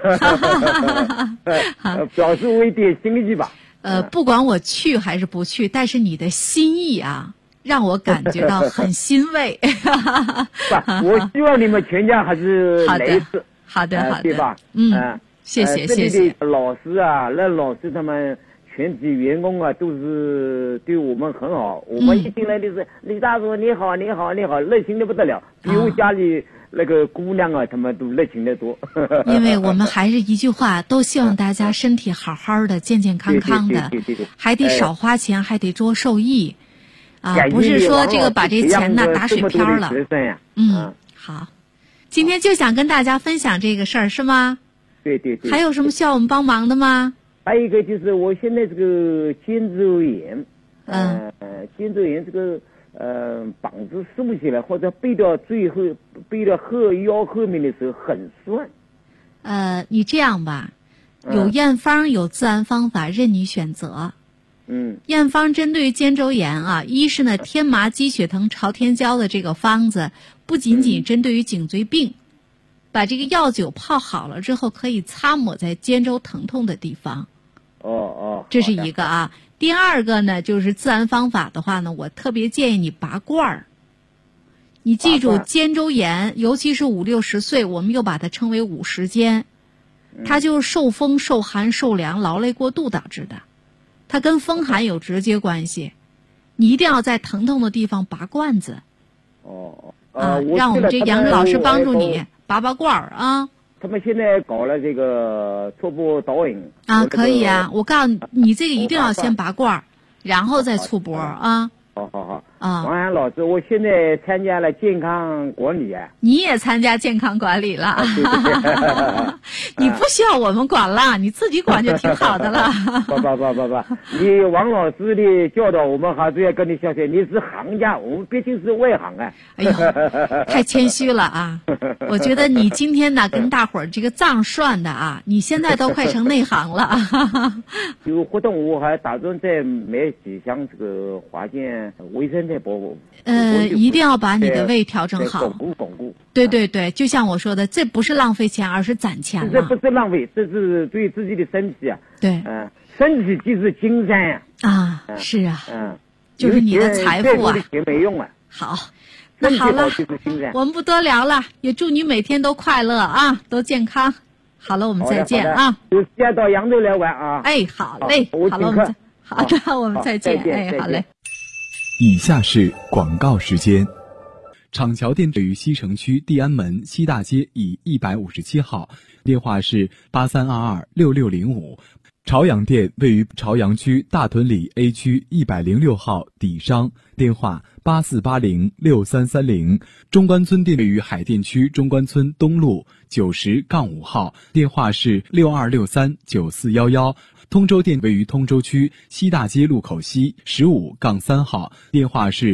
表示我一点心意吧。 不管我去还是不去，但是你的心意啊，让我感觉到很欣慰。 我希望你们全家还是来一次。 好的， 对吧？ 谢谢。 这里的老师啊，那老师他们全体员工啊，都是对我们很好。我们一进来的是李大叔你好，热情的不得了，比我家里那个姑娘啊，他们都热情的多。 因为我们还是一句话，都希望大家身体好好的，健健康康的，还得少花钱，还得多受益。不是说这个把这钱呢打水漂了。好，今天就想跟大家分享这个事儿，是吗？ 对。 还有什么需要我们帮忙的吗？ 还有一个就是我现在这个肩周炎，肩周炎这个膀子竖起来或者背到腰后面的时候很酸。 你这样吧，有验方有自然方法，任你选择。验方针对肩周炎啊，一是呢天麻鸡血藤朝天椒的这个方子，不仅仅针对于颈椎病，把这个药酒泡好了之后，可以擦抹在肩周疼痛的地方。这是一个啊。第二个呢，就是自然方法的话呢，我特别建议你拔罐儿。你记住，肩周炎，尤其是50-60岁，我们又把它称为50肩，它就是受风、受寒、受凉、劳累过度导致的。它跟风寒有直接关系，你一定要在疼痛的地方拔罐子。让我们这杨老师帮助你拔罐儿啊。 他们现在搞了这个初步导引可以啊。我告诉你，你这个一定要先拔罐儿，然后再促搏啊。 好。王安老师，我现在参加了健康管理啊。 你也参加健康管理了？你不需要我们管了，你自己管就挺好的了。 不，你王老师的教导，我们还是要跟你学学。你是行家，我们毕竟是外行啊。 哎呦，太谦虚了啊！我觉得你今天呢跟大伙儿这个藏涮的啊，你现在都快成内行了。 有活动，我还打算再买几箱这个华健维生菜包。 一定要把你的胃调整好。 巩固。 对，就像我说的，这不是浪费钱，而是攒钱了。 这不是浪费，这是对自己的身体啊。 对。 身体就是金山呀。 是啊。就是你的财富啊。 钱没用啊。 好，那好了，我们不多聊了，也祝你每天都快乐啊，都健康。好了，我们再见啊。 有时间到扬州来玩啊。 好嘞。好了，我们再见。好嘞。 以下是广告时间。厂桥店位于西城区地安门西大街以157号，电话是83226605。朝阳店位于朝阳区大屯里 A 区106号底商，电话84806330。中关村店位于海淀区中关村东路90-5号，电话是62639411。通州店位于通州区西大街路口西15-3号，电话是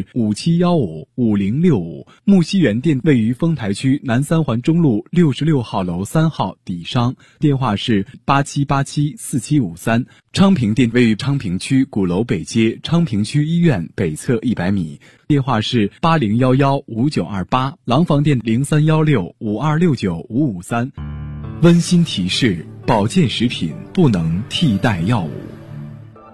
57155065。木樨园店位于丰台区南三环中路66号楼3号底商，电话是87874753。昌平店位于昌平区鼓楼北街昌平区医院北侧100米，电话是80115928。廊坊店031652695553。温馨提示：保健食品不能替代药物。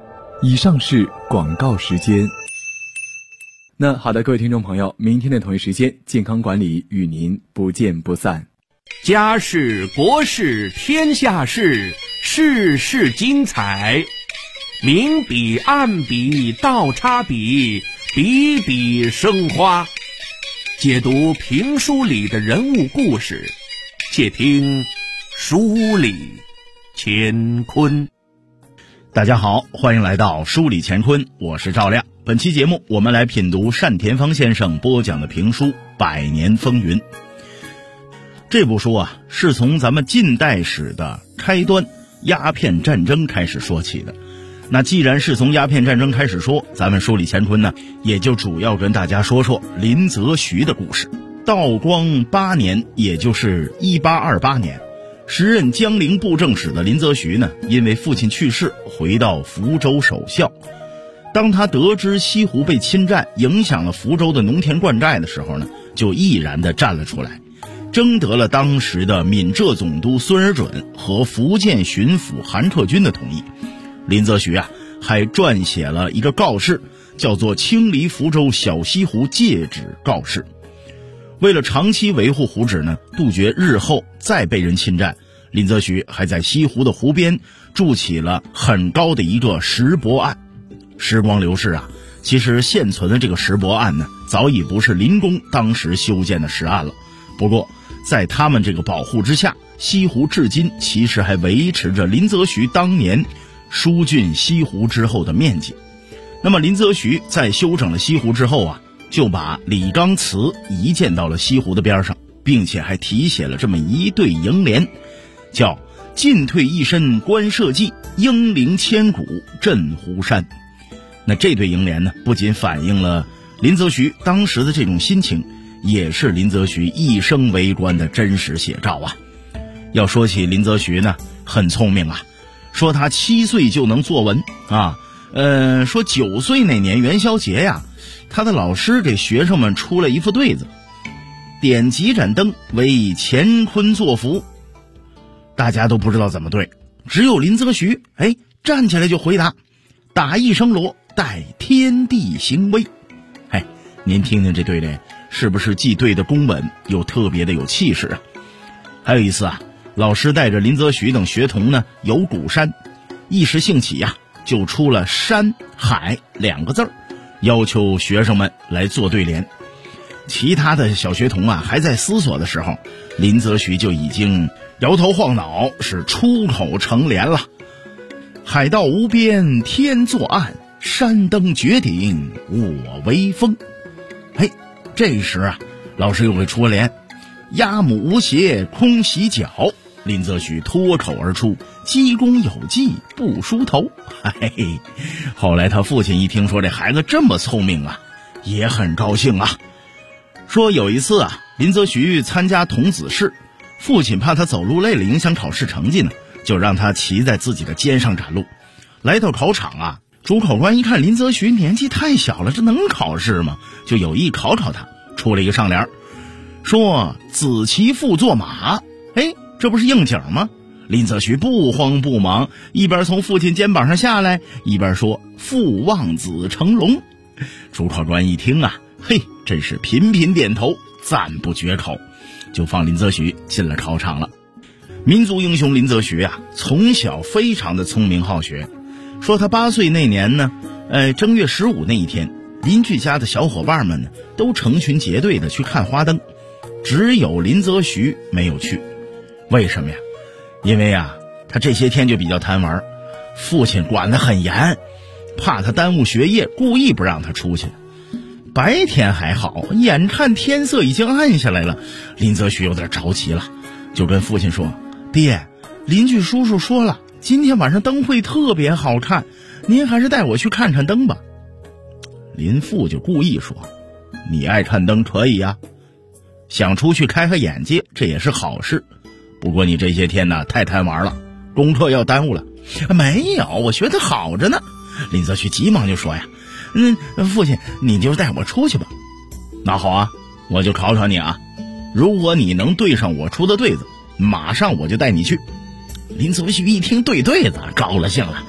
以上是广告时间。那好的，各位听众朋友，明天的同一时间，健康管理与您不见不散。 家事国事天下事，事事精彩。明笔暗笔倒插笔，笔笔生花。解读评书里的人物故事，且听书里乾坤。 大家好，欢迎来到书里乾坤，我是赵亮。本期节目我们来品读单田芳先生播讲的评书《百年风云》。这部书啊，是从咱们近代史的开端鸦片战争开始说起的。那既然是从鸦片战争开始说，咱们书里乾坤呢，也就主要跟大家说说林则徐的故事。道光8年，也就是1828年，时任江陵布政使的林则徐呢，因为父亲去世，回到福州守孝。当他得知西湖被侵占，影响了福州的农田灌溉的时候呢，就毅然地站了出来，征得了当时的闽浙总督孙尔准和福建巡抚韩特军的同意。林则徐啊，还撰写了一个告示，叫做《清理福州小西湖戒旨告示》。为了长期维护湖址呢，杜绝日后再被人侵占，林则徐还在西湖的湖边筑起了很高的一个石泊岸。时光流逝啊，其实现存的这个石泊岸呢，早已不是林公当时修建的石岸了。不过在他们这个保护之下，西湖至今其实还维持着林则徐当年疏浚西湖之后的面积。那么林则徐在修整了西湖之后啊，就把李纲祠移建到了西湖的边上，并且还题写了这么一对楹联，叫进退一身观社稷，英灵千古镇湖山。那这对楹联呢，不仅反映了林则徐当时的这种心情，也是林则徐一生为官的真实写照啊。要说起林则徐呢，很聪明啊，说他7岁就能作文啊，说9岁那年元宵节呀，他的老师给学生们出了一副对子，点几盏灯为乾坤作福。大家都不知道怎么对，只有林则徐站起来就回答，打一声锣，待天地行威。您听听这对联，是不是既对的工稳，又特别的有气势啊？还有一次啊，老师带着林则徐等学童呢游鼓山，一时兴起呀，就出了山海2个字，要求学生们来做对联。其他的小学童啊还在思索的时候，林则徐就已经摇头晃脑，是出口成联了。海道无边天作岸，山登绝顶我威风。这时啊，老师又给出了联，鸭母无鞋空洗脚，林则徐脱口而出，鸡公有技不梳头。后来他父亲一听说这孩子这么聪明啊，也很高兴啊。说有一次啊，林则徐参加童子试，父亲怕他走路累了影响考试成绩呢，就让他骑在自己的肩上赶路。来到考场啊，主考官一看林则徐年纪太小了，这能考试吗？就有意考他，出了一个上联，说子骑父坐马。这不是应景吗？林则徐不慌不忙，一边从父亲肩膀上下来，一边说父望子成龙。主考官一听啊，真是频频点头，赞不绝口，就放林则徐进了考场了。民族英雄林则徐啊，从小非常的聪明好学。说他8岁那年呢，正月15那一天，邻居家的小伙伴们呢，都成群结队的去看花灯，只有林则徐没有去。为什么呀？因为啊，他这些天就比较贪玩，父亲管得很严，怕他耽误学业，故意不让他出去。白天还好，眼看天色已经暗下来了，林则徐有点着急了，就跟父亲说，爹，邻居叔叔说了，今天晚上灯会特别好看，您还是带我去看看灯吧。林父就故意说，你爱看灯可以呀，想出去开开眼界，这也是好事。不过你这些天呢，太贪玩了，功课要耽误了。没有，我学得好着呢。林则徐急忙就说呀，父亲，你就带我出去吧。那好啊，我就考考你啊，如果你能对上我出的对子，马上我就带你去。林则徐一听对子，高了兴了，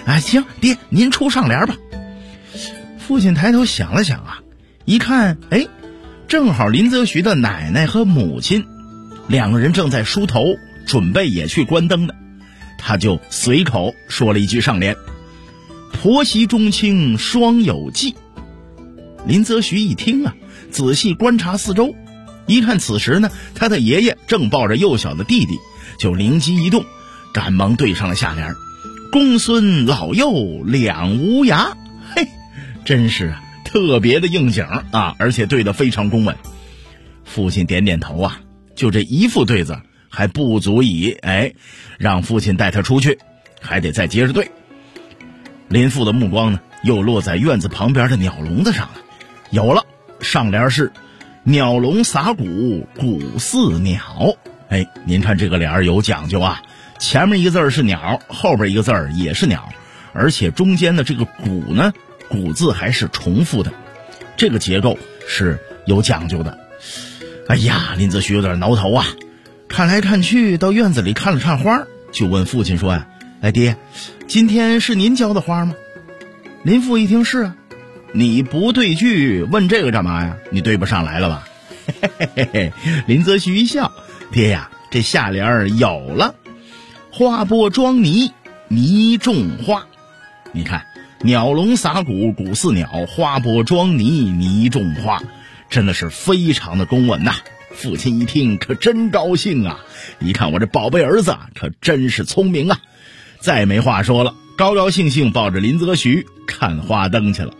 行，爹您出上联吧。父亲抬头想了想啊，一看，正好林则徐的奶奶和母亲两个人正在梳头，准备也去关灯呢。他就随口说了一句上联：婆媳中亲双有忌。林则徐一听啊，仔细观察四周，一看此时呢，他的爷爷正抱着幼小的弟弟，就灵机一动，赶忙对上了下联：公孙老幼两无涯。嘿，真是特别的应景啊，而且对得非常公稳。父亲点点头啊，就这一副对子还不足以让父亲带他出去，还得再接着对。林父的目光呢，又落在院子旁边的鸟笼子上了。有了，上联是鸟笼撒谷，谷似鸟。您看这个联儿有讲究啊，前面一个字是鸟，后边一个字也是鸟，而且中间的这个谷呢，谷字还是重复的，这个结构是有讲究的。林则徐有点挠头啊，看来看去到院子里看了看花，就问父亲说爹，今天是您浇的花吗？林父一听是啊。你不对句问这个干嘛呀？你对不上来了吧？林则徐一笑，爹呀，这下联有了，花播装泥，泥种花。你看，鸟笼撒谷，谷似鸟，花播装泥，泥种花，真的是非常的公稳呐。父亲一听可真高兴啊，一看我这宝贝儿子可真是聪明啊，再没话说了，高高兴兴抱着林则徐看花灯去了。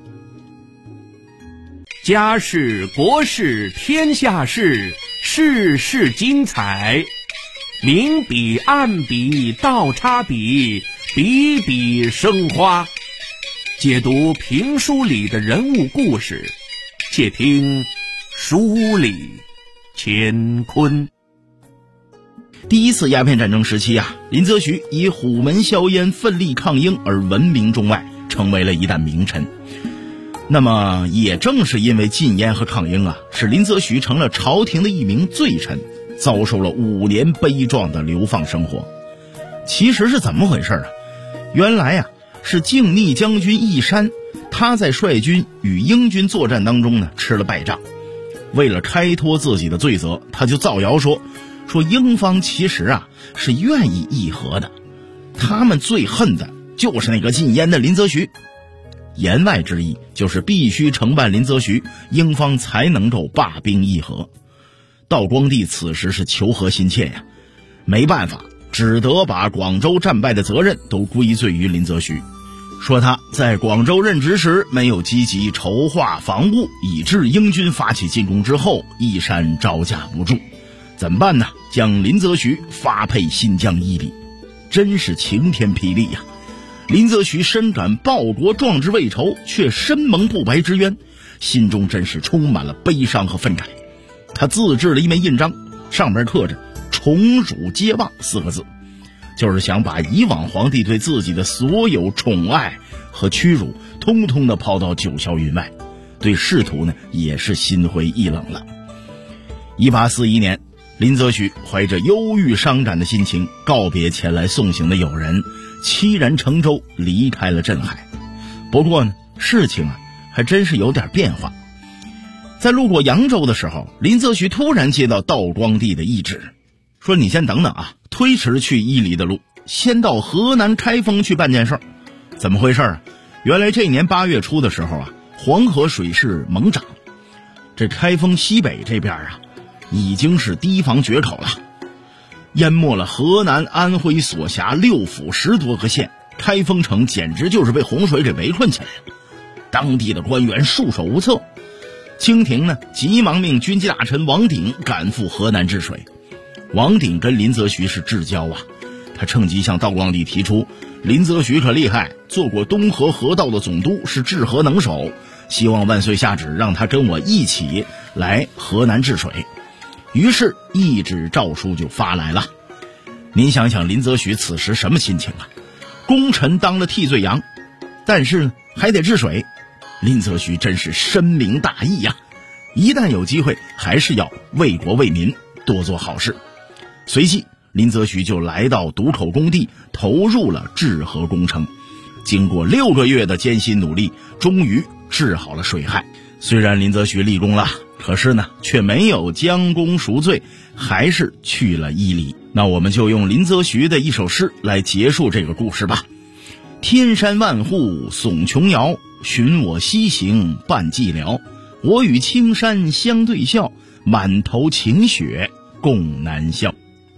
家事国事天下事，事事精彩。明笔暗笔倒插笔，笔笔生花。解读评书里的人物故事，且听书里乾坤。 第一次鸦片战争时期啊，林则徐以虎门销烟奋力抗英而闻名中外，成为了一代名臣。那么也正是因为禁烟和抗英啊，使林则徐成了朝廷的一名罪臣，遭受了5年悲壮的流放生活。其实是怎么回事啊？原来是靖逆将军义山，他在率军与英军作战当中呢吃了败仗，为了开脱自己的罪责，他就造谣说英方其实是愿意议和的，他们最恨的就是那个禁烟的林则徐。言外之意就是必须承办林则徐，英方才能够罢兵议和。道光帝此时是求和心切呀，没办法，只得把广州战败的责任都归罪于林则徐，说他在广州任职时没有积极筹划防务，以致英军发起进攻之后，义山招架不住。怎么办呢？将林则徐发配新疆伊犁，真是晴天霹雳呀！林则徐深感报国壮志未酬，却身蒙不白之冤，心中真是充满了悲伤和愤慨。他自制了一枚印章，上面刻着宠辱皆忘4个字，就是想把以往皇帝对自己的所有宠爱和屈辱通通的抛到九霄云外，对仕途呢也是心灰意冷了。1841年，林则徐怀着忧郁伤感的心情告别前来送行的友人，凄然乘舟离开了镇海。不过呢，事情还真是有点变化。在路过扬州的时候，林则徐突然接到道光帝的懿旨，说你先等等推迟去伊犁的路，先到河南开封去办件事。怎么回事原来这年8月初的时候黄河水势猛涨，这开封西北这边已经是堤防决口了，淹没了河南、安徽所辖6府10多个县，开封城简直就是被洪水给围困起来了。当地的官员束手无策，清廷呢急忙命军机大臣王鼎赶赴河南治水。王鼎跟林则徐是至交他趁机向道光帝提出，林则徐可厉害，做过东河河道的总督，是治河能手，希望万岁下旨让他跟我一起来河南治水。于是懿旨诏书就发来了。您想想林则徐此时什么心情功臣当了替罪羊，但是呢还得治水，林则徐真是深明大义一旦有机会还是要为国为民，多做好事。随即林则徐就来到渡口工地，投入了治河工程， 经过6个月的艰辛努力，终于治好了水害。虽然林则徐立功了，可是呢却没有将功赎罪，还是去了伊犁。那我们就用林则徐的一首诗来结束这个故事吧。天山万户耸琼瑶，寻我西行伴寂寥。我与青山相对笑，满头晴雪共南笑。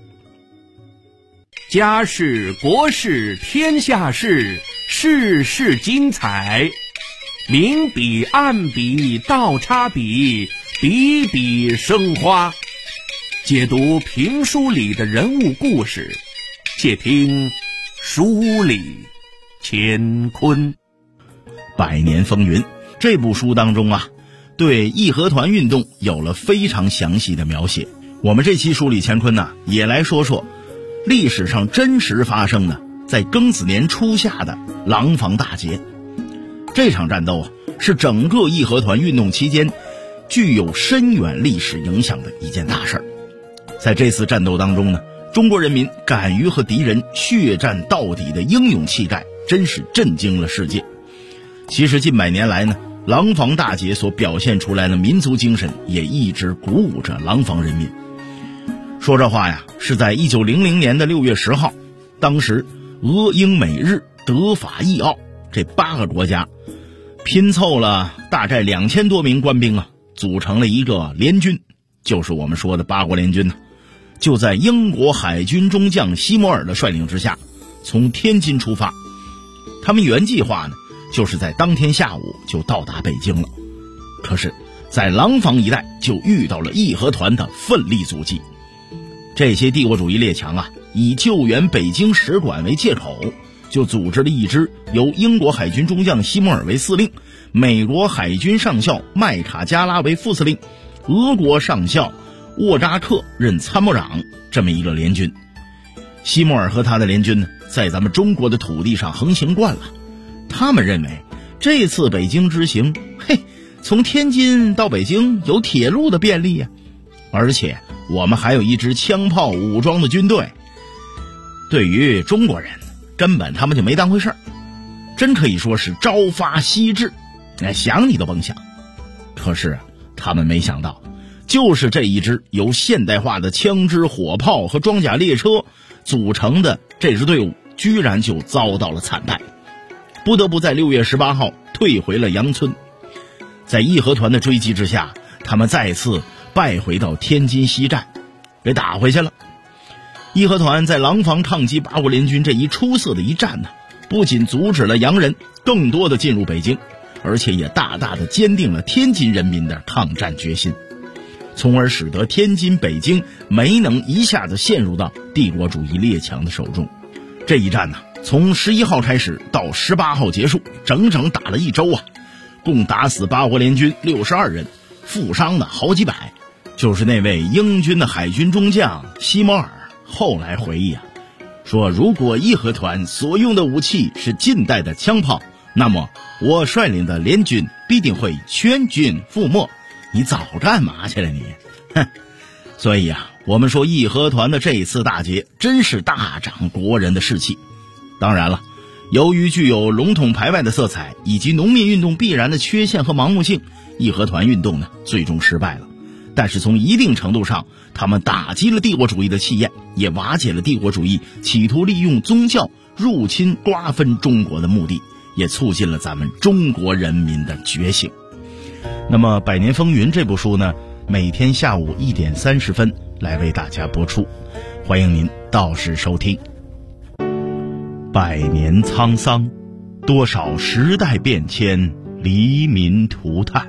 家事国事天下事，事事精彩。明笔暗笔倒插笔，笔笔生花。解读评书里的人物故事，且听书里乾坤。 百年风云这部书当中啊，对义和团运动有了非常详细的描写。我们这期书里乾坤呢，也来说说历史上真实发生的在庚子年初夏的廊坊大捷。这场战斗啊，是整个义和团运动期间具有深远历史影响的一件大事儿。在这次战斗当中呢，中国人民敢于和敌人血战到底的英勇气概，真是震惊了世界。其实近100年来呢，廊坊大捷所表现出来的民族精神也一直鼓舞着廊坊人民。说这话呀，是在1900年的6月10号，当时俄英美日德法意奥这8个国家拼凑了大概2000多名官兵啊，组成了一个联军，就是我们说的8国联军呢。就在英国海军中将西摩尔的率领之下，从天津出发。他们原计划呢，就是在当天下午就到达北京了。可是在廊坊一带就遇到了义和团的奋力阻击。这些帝国主义列强啊，以救援北京使馆为借口，就组织了一支由英国海军中将西摩尔为司令，美国海军上校麦卡加拉为副司令，俄国上校沃扎克任参谋长这么一个联军。西摩尔和他的联军呢，在咱们中国的土地上横行惯了，他们认为这次北京之行，从天津到北京有铁路的便利呀，而且我们还有一支枪炮武装的军队。对于中国人，根本他们就没当回事儿，真可以说是朝发夕至，想你都甭想。可是他们没想到，就是这一支由现代化的枪支火炮和装甲列车组成的这支队伍，居然就遭到了惨败，不得不在6月18号退回了杨村。在义和团的追击之下，他们再次败回到天津西站，给打回去了。义和团在廊坊抗击8国联军这一出色的一战呢，不仅阻止了洋人更多的进入北京，而且也大大的坚定了天津人民的抗战决心，从而使得天津、北京没能一下子陷入到帝国主义列强的手中。这一战呢，从11号开始到18号结束，整整打了1周啊，共打死8国联军62人，负伤的好几百。就是那位英军的海军中将西摩尔后来回忆啊，说如果义和团所用的武器是近代的枪炮，那么我率领的联军必定会全军覆没。你早干嘛去了你？所以啊，我们说义和团的这一次大捷真是大长国人的士气。当然了，由于具有笼统排外的色彩以及农民运动必然的缺陷和盲目性，义和团运动呢最终失败了。但是从一定程度上，他们打击了帝国主义的气焰，也瓦解了帝国主义企图利用宗教入侵瓜分中国的目的，也促进了咱们中国人民的觉醒。那么《百年风云》这部书呢，每天下午1点30分来为大家播出，欢迎您到时收听。100年沧桑，多少时代变迁，黎民涂炭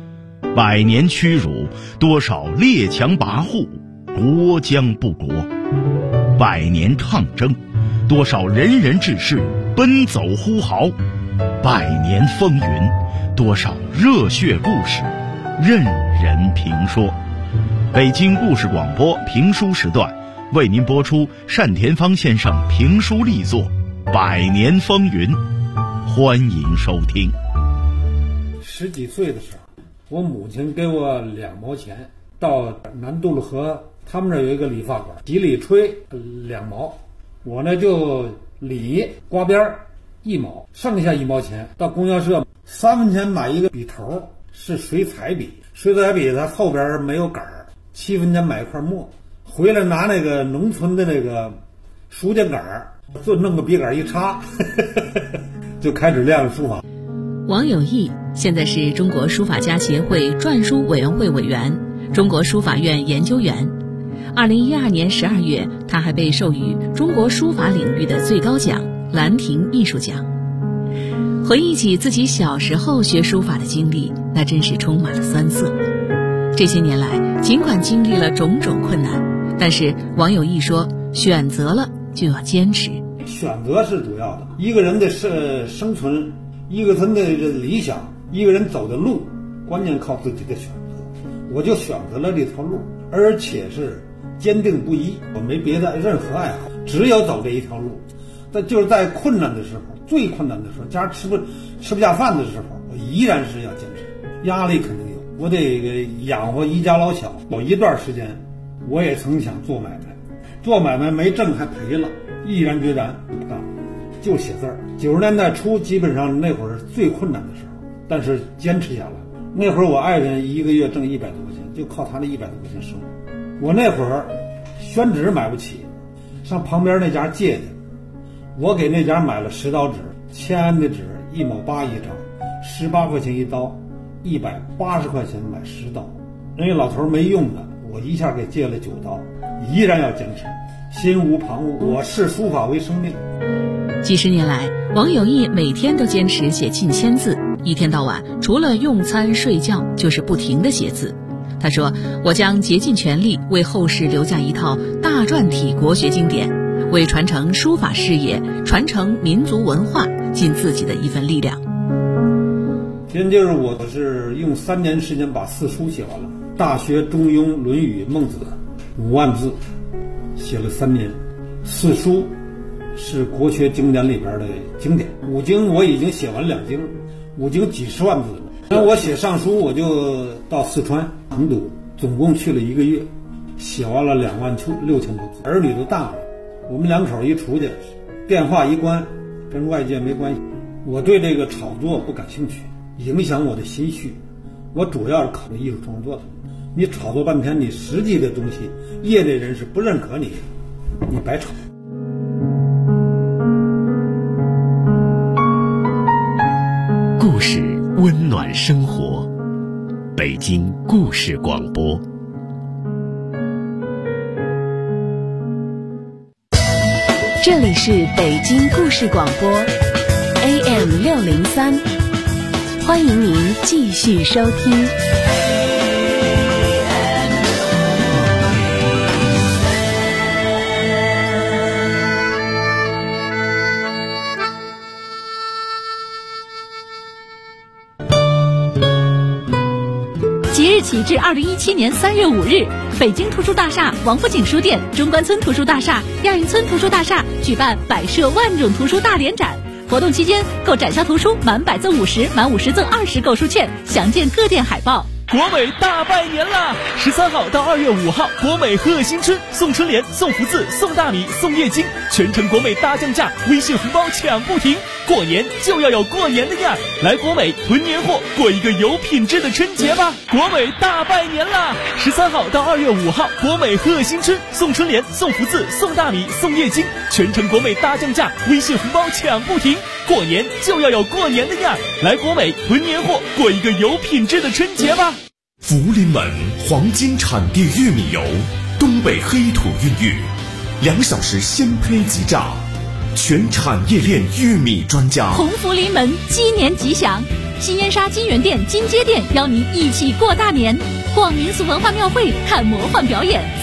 ；100年屈辱，多少列强跋扈，国将不国；100年抗争，多少仁人志士奔走呼号；100年风云，多少热血故事任人评说。北京故事广播评书时段为您播出单田芳先生评书力作《100年风云》，欢迎收听。 10几岁的时候，我母亲给我2毛钱，到南渡路河他们这有一个理发馆，洗理吹2毛，我呢就理刮边儿， 1毛，剩下1毛钱到供销社3分钱买一个笔头，是水彩笔，水彩笔它后边没有杆儿，7分钱买一块墨，回来拿那个农村的那个书架杆儿，就弄个笔杆一插就开始练书法。 王有义现在是中国书法家协会篆书委员会委员、中国书法院研究员。2012年12月，他还被授予中国书法领域的最高奖兰亭艺术奖。回忆起自己小时候学书法的经历，那真是充满了酸涩。这些年来，尽管经历了种种困难，但是王有义说，选择了就要坚持。 选择是主要的，一个人的生存，一个人的理想，一个人走的路，关键靠自己的选择。我就选择了这条路，而且是坚定不移，我没别的任何爱好，只有走这一条路。但就是在困难的时候，最困难的时候，家吃不下饭的时候，我依然是要坚持。压力肯定有，我得养活一家老小。有一段时间，我也曾想做买卖，做买卖没挣还赔了，毅然决然不干，就写字儿。90年代初，基本上那会儿是最困难的时候，但是坚持下来。那会儿我爱人一个月挣100多块钱，就靠他那100多块钱生活。我那会儿宣纸买不起，上旁边那家借去。我给那家买了10刀纸，签的纸1毛8一张，18块钱一刀，180块钱买10刀。人家老头没用的，我一下给借了9刀，依然要坚持，心无旁骛。我视书法为生命。 几十年来，王有义每天都坚持写近1000字，一天到晚除了用餐睡觉，就是不停地写字。他说：“我将竭尽全力为后世留下一套大篆体国学经典，为传承书法事业、传承民族文化尽自己的一份力量。” 今就是我是用3年时间把4书写完了，《大学》《中庸》《论语》《孟子》5万字，写了3年。4书是国学经典里边的经典，5经我已经写完2经，5经几十万字了。那我写上书，我就到四川成都，总共去了1个月，写完了26000多字。儿女都大了，我们2口一出去，电话一关，跟外界没关系。我对这个炒作不感兴趣，影响我的心绪。我主要是考虑艺术创作的。你炒作半天，你实际的东西，业内人士不认可你，你白炒。 故事温暖生活，北京故事广播。 这里是北京故事广播 AM603，欢迎您继续收听。 即日起至2017年3月5日，北京图书大厦、王府井书店、中关村图书大厦、亚运村图书大厦举办摆设万种图书大联展。活动期间，购展销图书满100赠50，满50赠20购书券，详见各店海报。 国美大拜年啦！13号到2月5号，国美贺新春，送春联、送福字、送大米、送液晶，全程国美大降价，微信红包抢不停。过年就要有过年的样儿，来国美囤年货，过一个有品质的春节吧！国美大拜年啦！13号到2月5号，国美贺新春，送春联、送福字、送大米、送液晶，全程国美大降价，微信红包抢不停。过年就要有过年的样儿，来国美囤年货，过一个有品质的春节吧！ 福临门黄金产地玉米油，东北黑土孕育，2小时鲜胚即榨，全产业链玉米专家。 鸿福临门，鸡年吉祥！新燕莎金源店、金街店邀您一起过大年，逛民俗文化庙会，看魔幻表演。